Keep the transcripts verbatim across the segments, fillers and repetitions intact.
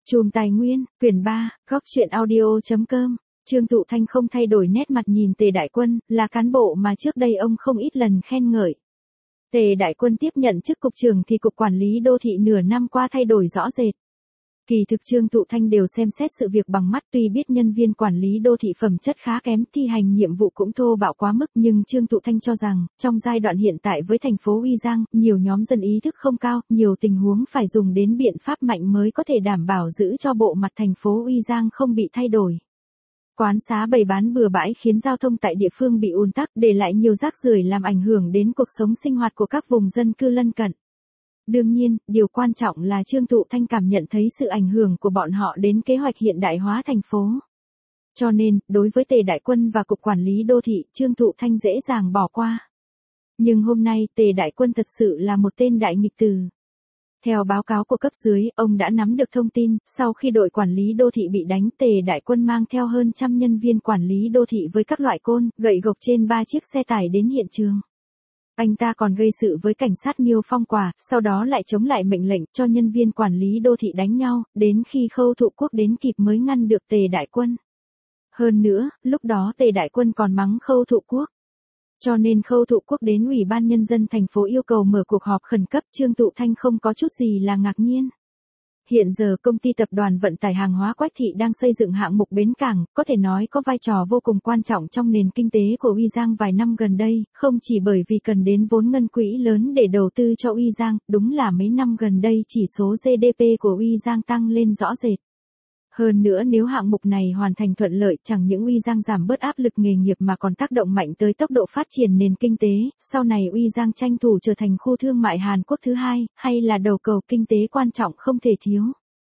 Chùm Tài Nguyên, quyển ba, góc truyện audio.com, Trương Thụ Thanh không thay đổi nét mặt nhìn Tề Đại Quân, là cán bộ mà trước đây ông không ít lần khen ngợi. Tề Đại Quân tiếp nhận chức cục trưởng thì cục quản lý đô thị nửa năm qua thay đổi rõ rệt. Kỳ thực Trương Thụ Thanh đều xem xét sự việc bằng mắt, tuy biết nhân viên quản lý đô thị phẩm chất khá kém, thi hành nhiệm vụ cũng thô bạo quá mức, nhưng Trương Thụ Thanh cho rằng, trong giai đoạn hiện tại với thành phố Uy Giang, nhiều nhóm dân ý thức không cao, nhiều tình huống phải dùng đến biện pháp mạnh mới có thể đảm bảo giữ cho bộ mặt thành phố Uy Giang không bị thay đổi. Quán xá bày bán bừa bãi khiến giao thông tại địa phương bị ùn tắc, để lại nhiều rác rưởi làm ảnh hưởng đến cuộc sống sinh hoạt của các vùng dân cư lân cận. Đương nhiên, điều quan trọng là Trương Thụ Thanh cảm nhận thấy sự ảnh hưởng của bọn họ đến kế hoạch hiện đại hóa thành phố. Cho nên, đối với Tề Đại Quân và Cục Quản lý Đô thị, Trương Thụ Thanh dễ dàng bỏ qua. Nhưng hôm nay, Tề Đại Quân thật sự là một tên đại nghịch tử. Theo báo cáo của cấp dưới, ông đã nắm được thông tin, sau khi đội quản lý đô thị bị đánh, Tề Đại Quân mang theo hơn trăm nhân viên quản lý đô thị với các loại côn, gậy gộc trên ba chiếc xe tải đến hiện trường. Anh ta còn gây sự với cảnh sát Miêu Phong Quả, sau đó lại chống lại mệnh lệnh cho nhân viên quản lý đô thị đánh nhau, đến khi Khâu Thụ Quốc đến kịp mới ngăn được Tề Đại Quân. Hơn nữa, lúc đó Tề Đại Quân còn mắng Khâu Thụ Quốc. Cho nên Khâu Thụ Quốc đến Ủy ban Nhân dân thành phố yêu cầu mở cuộc họp khẩn cấp, Trương Thụ Thanh không có chút gì là ngạc nhiên. Hiện giờ công ty tập đoàn vận tải hàng hóa Quách Thị đang xây dựng hạng mục bến cảng, có thể nói có vai trò vô cùng quan trọng trong nền kinh tế của Uy Giang vài năm gần đây, không chỉ bởi vì cần đến vốn ngân quỹ lớn để đầu tư cho Uy Giang, đúng là mấy năm gần đây chỉ số giê đê pê của Uy Giang tăng lên rõ rệt. Hơn nữa nếu hạng mục này hoàn thành thuận lợi, chẳng những Uy Giang giảm bớt áp lực nghề nghiệp mà còn tác động mạnh tới tốc độ phát triển nền kinh tế, sau này Uy Giang tranh thủ trở thành khu thương mại Hàn Quốc thứ hai, hay là đầu cầu kinh tế quan trọng không thể thiếu.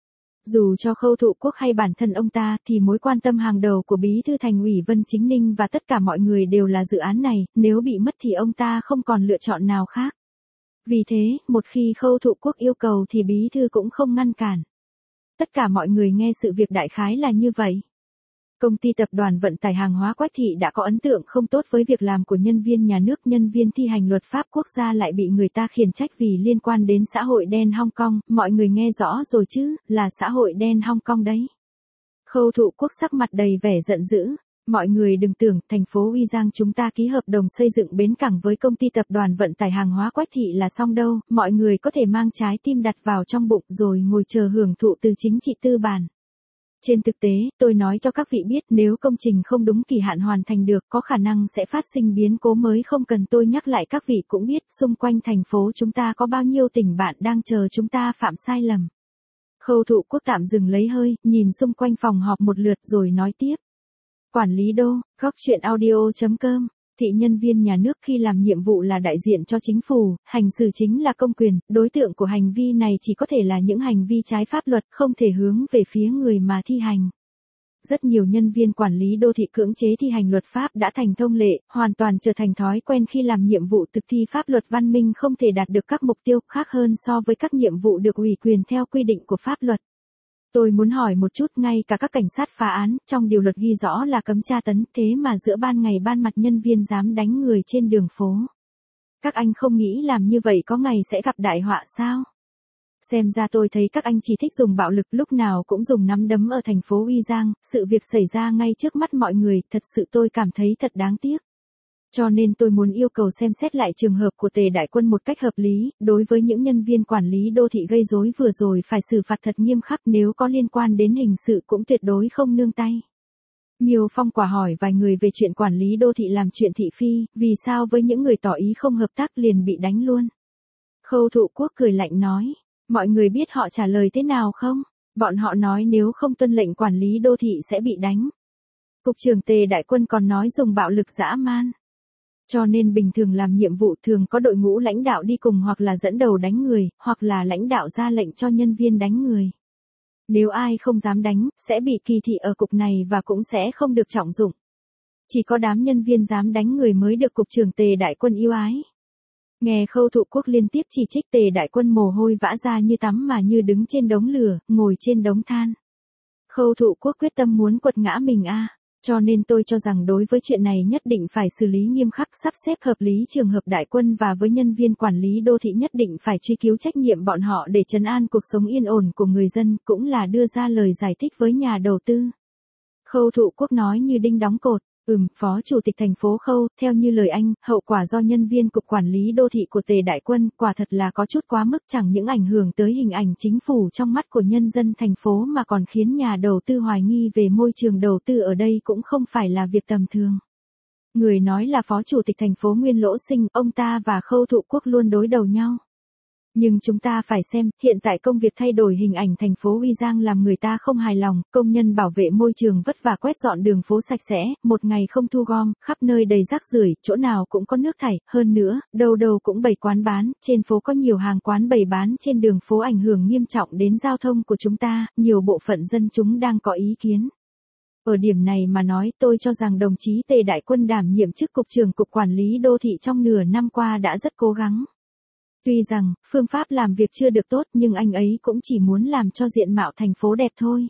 Dù cho Khâu Thụ Quốc hay bản thân ông ta thì mối quan tâm hàng đầu của Bí thư Thành ủy Vân Chính Ninh và tất cả mọi người đều là dự án này, nếu bị mất thì ông ta không còn lựa chọn nào khác. Vì thế, một khi Khâu Thụ Quốc yêu cầu thì Bí thư cũng không ngăn cản. Tất cả mọi người nghe sự việc đại khái là như vậy. Công ty tập đoàn vận tải hàng hóa Quách Thị đã có ấn tượng không tốt với việc làm của nhân viên nhà nước, nhân viên thi hành luật pháp quốc gia lại bị người ta khiển trách vì liên quan đến xã hội đen Hong Kong, mọi người nghe rõ rồi chứ, là xã hội đen Hong Kong đấy. Khâu Thụ Quốc sắc mặt đầy vẻ giận dữ. Mọi người đừng tưởng thành phố Uy Giang chúng ta ký hợp đồng xây dựng bến cảng với công ty tập đoàn vận tải hàng hóa Quách Thị là xong đâu, mọi người có thể mang trái tim đặt vào trong bụng rồi ngồi chờ hưởng thụ từ chính trị tư bản. Trên thực tế, tôi nói cho các vị biết nếu công trình không đúng kỳ hạn hoàn thành được có khả năng sẽ phát sinh biến cố mới, không cần tôi nhắc lại, các vị cũng biết xung quanh thành phố chúng ta có bao nhiêu tình bạn đang chờ chúng ta phạm sai lầm. Khâu Thụ Quốc tạm dừng lấy hơi, nhìn xung quanh phòng họp một lượt rồi nói tiếp. Quản lý đô, góc truyện audio.com, thị nhân viên nhà nước khi làm nhiệm vụ là đại diện cho chính phủ, hành xử chính là công quyền, đối tượng của hành vi này chỉ có thể là những hành vi trái pháp luật, không thể hướng về phía người mà thi hành. Rất nhiều nhân viên quản lý đô thị cưỡng chế thi hành luật pháp đã thành thông lệ, hoàn toàn trở thành thói quen khi làm nhiệm vụ thực thi pháp luật, văn minh không thể đạt được các mục tiêu khác hơn so với các nhiệm vụ được ủy quyền theo quy định của pháp luật. Tôi muốn hỏi một chút, ngay cả các cảnh sát phá án, trong điều luật ghi rõ là cấm tra tấn, thế mà giữa ban ngày ban mặt nhân viên dám đánh người trên đường phố. Các anh không nghĩ làm như vậy có ngày sẽ gặp đại họa sao? Xem ra tôi thấy các anh chỉ thích dùng bạo lực, lúc nào cũng dùng nắm đấm ở thành phố Uy Giang, sự việc xảy ra ngay trước mắt mọi người, thật sự tôi cảm thấy thật đáng tiếc. Cho nên tôi muốn yêu cầu xem xét lại trường hợp của Tề Đại Quân một cách hợp lý, đối với những nhân viên quản lý đô thị gây rối vừa rồi phải xử phạt thật nghiêm khắc, nếu có liên quan đến hình sự cũng tuyệt đối không nương tay. Miêu Phong Quả hỏi vài người về chuyện quản lý đô thị làm chuyện thị phi, vì sao với những người tỏ ý không hợp tác liền bị đánh luôn. Khâu Thụ Quốc cười lạnh nói, mọi người biết họ trả lời thế nào không? Bọn họ nói nếu không tuân lệnh quản lý đô thị sẽ bị đánh. Cục trưởng Tề Đại Quân còn nói dùng bạo lực dã man. Cho nên bình thường làm nhiệm vụ thường có đội ngũ lãnh đạo đi cùng, hoặc là dẫn đầu đánh người, hoặc là lãnh đạo ra lệnh cho nhân viên đánh người. Nếu ai không dám đánh, sẽ bị kỳ thị ở cục này và cũng sẽ không được trọng dụng. Chỉ có đám nhân viên dám đánh người mới được cục trưởng Tề Đại Quân yêu ái. Nghe Khâu Thụ Quốc liên tiếp chỉ trích, Tề Đại Quân mồ hôi vã ra như tắm mà như đứng trên đống lửa, ngồi trên đống than. Khâu Thụ Quốc quyết tâm muốn quật ngã mình a. Cho nên tôi cho rằng đối với chuyện này nhất định phải xử lý nghiêm khắc, sắp xếp hợp lý trường hợp đại quân, và với nhân viên quản lý đô thị nhất định phải truy cứu trách nhiệm bọn họ để trấn an cuộc sống yên ổn của người dân, cũng là đưa ra lời giải thích với nhà đầu tư. Khâu Thụ Quốc nói như đinh đóng cột. Ừm, Phó Chủ tịch thành phố Khâu, theo như lời anh, hậu quả do nhân viên cục quản lý đô thị của Tề Đại Quân quả thật là có chút quá mức, chẳng những ảnh hưởng tới hình ảnh chính phủ trong mắt của nhân dân thành phố mà còn khiến nhà đầu tư hoài nghi về môi trường đầu tư ở đây cũng không phải là việc tầm thường. Người nói là Phó Chủ tịch thành phố Nguyên Lỗ Sinh, ông ta và Khâu Thụ Quốc luôn đối đầu nhau. Nhưng chúng ta phải xem, hiện tại công việc thay đổi hình ảnh thành phố Uy Giang làm người ta không hài lòng, công nhân bảo vệ môi trường vất vả quét dọn đường phố sạch sẽ, một ngày không thu gom, khắp nơi đầy rác rưởi, chỗ nào cũng có nước thải, hơn nữa, đâu đâu cũng bày quán bán, trên phố có nhiều hàng quán bày bán trên đường phố ảnh hưởng nghiêm trọng đến giao thông của chúng ta, nhiều bộ phận dân chúng đang có ý kiến. Ở điểm này mà nói, tôi cho rằng đồng chí Tề Đại Quân đảm nhiệm chức cục trưởng cục quản lý đô thị trong nửa năm qua đã rất cố gắng. Tuy rằng, phương pháp làm việc chưa được tốt nhưng anh ấy cũng chỉ muốn làm cho diện mạo thành phố đẹp thôi.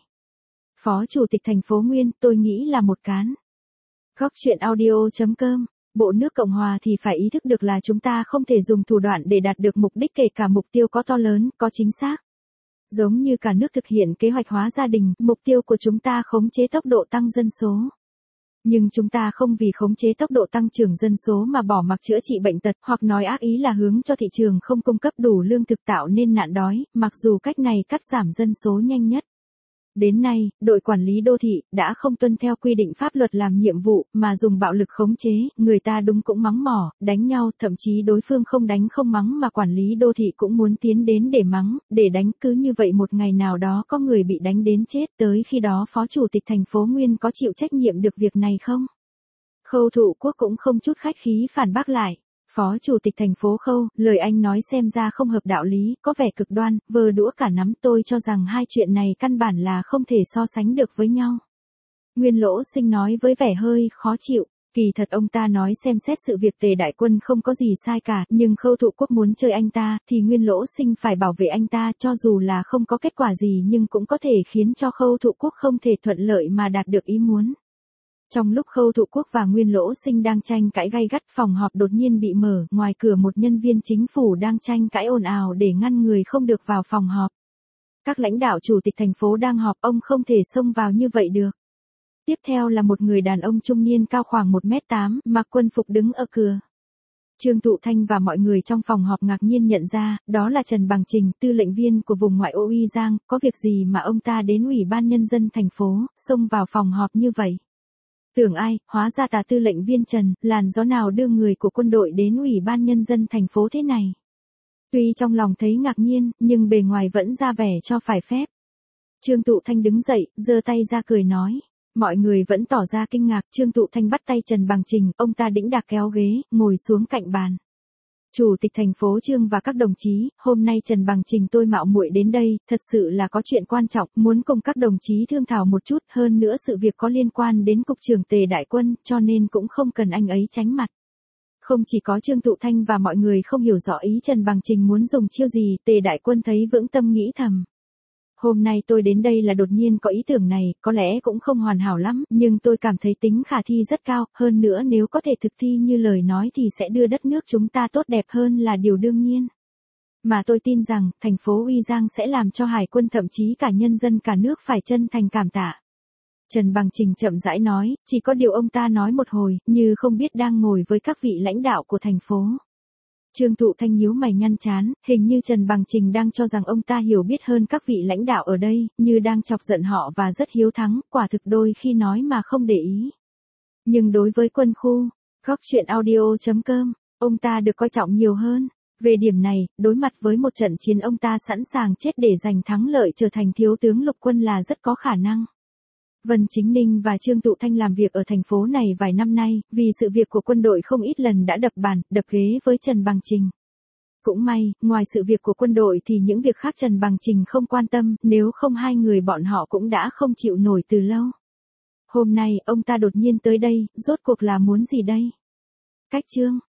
Phó Chủ tịch thành phố Nguyên, tôi nghĩ là một cán. Góc chuyện audio chấm com. Bộ nước Cộng Hòa thì phải ý thức được là chúng ta không thể dùng thủ đoạn để đạt được mục đích, kể cả mục tiêu có to lớn, có chính xác. Giống như cả nước thực hiện kế hoạch hóa gia đình, mục tiêu của chúng ta khống chế tốc độ tăng dân số. Nhưng chúng ta không vì khống chế tốc độ tăng trưởng dân số mà bỏ mặc chữa trị bệnh tật, hoặc nói ác ý là hướng cho thị trường không cung cấp đủ lương thực tạo nên nạn đói, mặc dù cách này cắt giảm dân số nhanh nhất. Đến nay, đội quản lý đô thị đã không tuân theo quy định pháp luật làm nhiệm vụ, mà dùng bạo lực khống chế, người ta đúng cũng mắng mỏ, đánh nhau, thậm chí đối phương không đánh không mắng mà quản lý đô thị cũng muốn tiến đến để mắng, để đánh, cứ như vậy một ngày nào đó có người bị đánh đến chết, tới khi đó Phó Chủ tịch thành phố Nguyên có chịu trách nhiệm được việc này không? Khâu Thụ Quốc cũng không chút khách khí phản bác lại. Phó Chủ tịch thành phố Khâu, lời anh nói xem ra không hợp đạo lý, có vẻ cực đoan, vơ đũa cả nắm, tôi cho rằng hai chuyện này căn bản là không thể so sánh được với nhau. Nguyên Lỗ Sinh nói với vẻ hơi khó chịu, kỳ thật ông ta nói xem xét sự việc Tề Đại Quân không có gì sai cả, nhưng Khâu Thụ Quốc muốn chơi anh ta, thì Nguyên Lỗ Sinh phải bảo vệ anh ta, cho dù là không có kết quả gì nhưng cũng có thể khiến cho Khâu Thụ Quốc không thể thuận lợi mà đạt được ý muốn. Trong lúc Khâu Thụ Quốc và Nguyên Lỗ Sinh đang tranh cãi gay gắt, phòng họp đột nhiên bị mở, ngoài cửa một nhân viên chính phủ đang tranh cãi ồn ào để ngăn người không được vào phòng họp. Các lãnh đạo chủ tịch thành phố đang họp, ông không thể xông vào như vậy được. Tiếp theo là một người đàn ông trung niên cao khoảng một mét tám, mặc quân phục đứng ở cửa. Trương Tụ Thanh và mọi người trong phòng họp ngạc nhiên nhận ra, đó là Trần Bằng Trình, tư lệnh viên của vùng ngoại ô Uy Giang, có việc gì mà ông ta đến Ủy ban Nhân dân thành phố, xông vào phòng họp như vậy? Tưởng ai, hóa ra tà tư lệnh viên Trần, làn gió nào đưa người của quân đội đến Ủy ban Nhân dân thành phố thế này? Tuy trong lòng thấy ngạc nhiên, nhưng bề ngoài vẫn ra vẻ cho phải phép. Trương Tụ Thanh đứng dậy, giơ tay ra cười nói. Mọi người vẫn tỏ ra kinh ngạc, Trương Tụ Thanh bắt tay Trần Bằng Trình, ông ta đĩnh đạc kéo ghế, ngồi xuống cạnh bàn. Chủ tịch thành phố Trương và các đồng chí, hôm nay Trần Bằng Trình tôi mạo muội đến đây, thật sự là có chuyện quan trọng, muốn cùng các đồng chí thương thảo một chút, hơn nữa sự việc có liên quan đến cục trưởng Tề Đại Quân, cho nên cũng không cần anh ấy tránh mặt. Không chỉ có Trương Tụ Thanh và mọi người không hiểu rõ ý Trần Bằng Trình muốn dùng chiêu gì, Tề Đại Quân thấy vững tâm nghĩ thầm. Hôm nay tôi đến đây là đột nhiên có ý tưởng này, có lẽ cũng không hoàn hảo lắm, nhưng tôi cảm thấy tính khả thi rất cao, hơn nữa nếu có thể thực thi như lời nói thì sẽ đưa đất nước chúng ta tốt đẹp hơn là điều đương nhiên. Mà tôi tin rằng, thành phố Uy Giang sẽ làm cho Hải quân thậm chí cả nhân dân cả nước phải chân thành cảm tạ. Trần Bằng Trình chậm rãi nói, chỉ có điều ông ta nói một hồi, như không biết đang ngồi với các vị lãnh đạo của thành phố. Trương Tụ Thanh nhíu mày nhăn chán, hình như Trần Bằng Trình đang cho rằng ông ta hiểu biết hơn các vị lãnh đạo ở đây, như đang chọc giận họ và rất hiếu thắng, quả thực đôi khi nói mà không để ý. Nhưng đối với quân khu, góc chuyện audio chấm com, ông ta được coi trọng nhiều hơn. Về điểm này, đối mặt với một trận chiến ông ta sẵn sàng chết để giành thắng lợi trở thành thiếu tướng lục quân là rất có khả năng. Vân Chính Ninh và Trương Tụ Thanh làm việc ở thành phố này vài năm nay, vì sự việc của quân đội không ít lần đã đập bàn, đập ghế với Trần Bằng Trình. Cũng may, ngoài sự việc của quân đội thì những việc khác Trần Bằng Trình không quan tâm, nếu không hai người bọn họ cũng đã không chịu nổi từ lâu. Hôm nay, ông ta đột nhiên tới đây, rốt cuộc là muốn gì đây? Cách Trương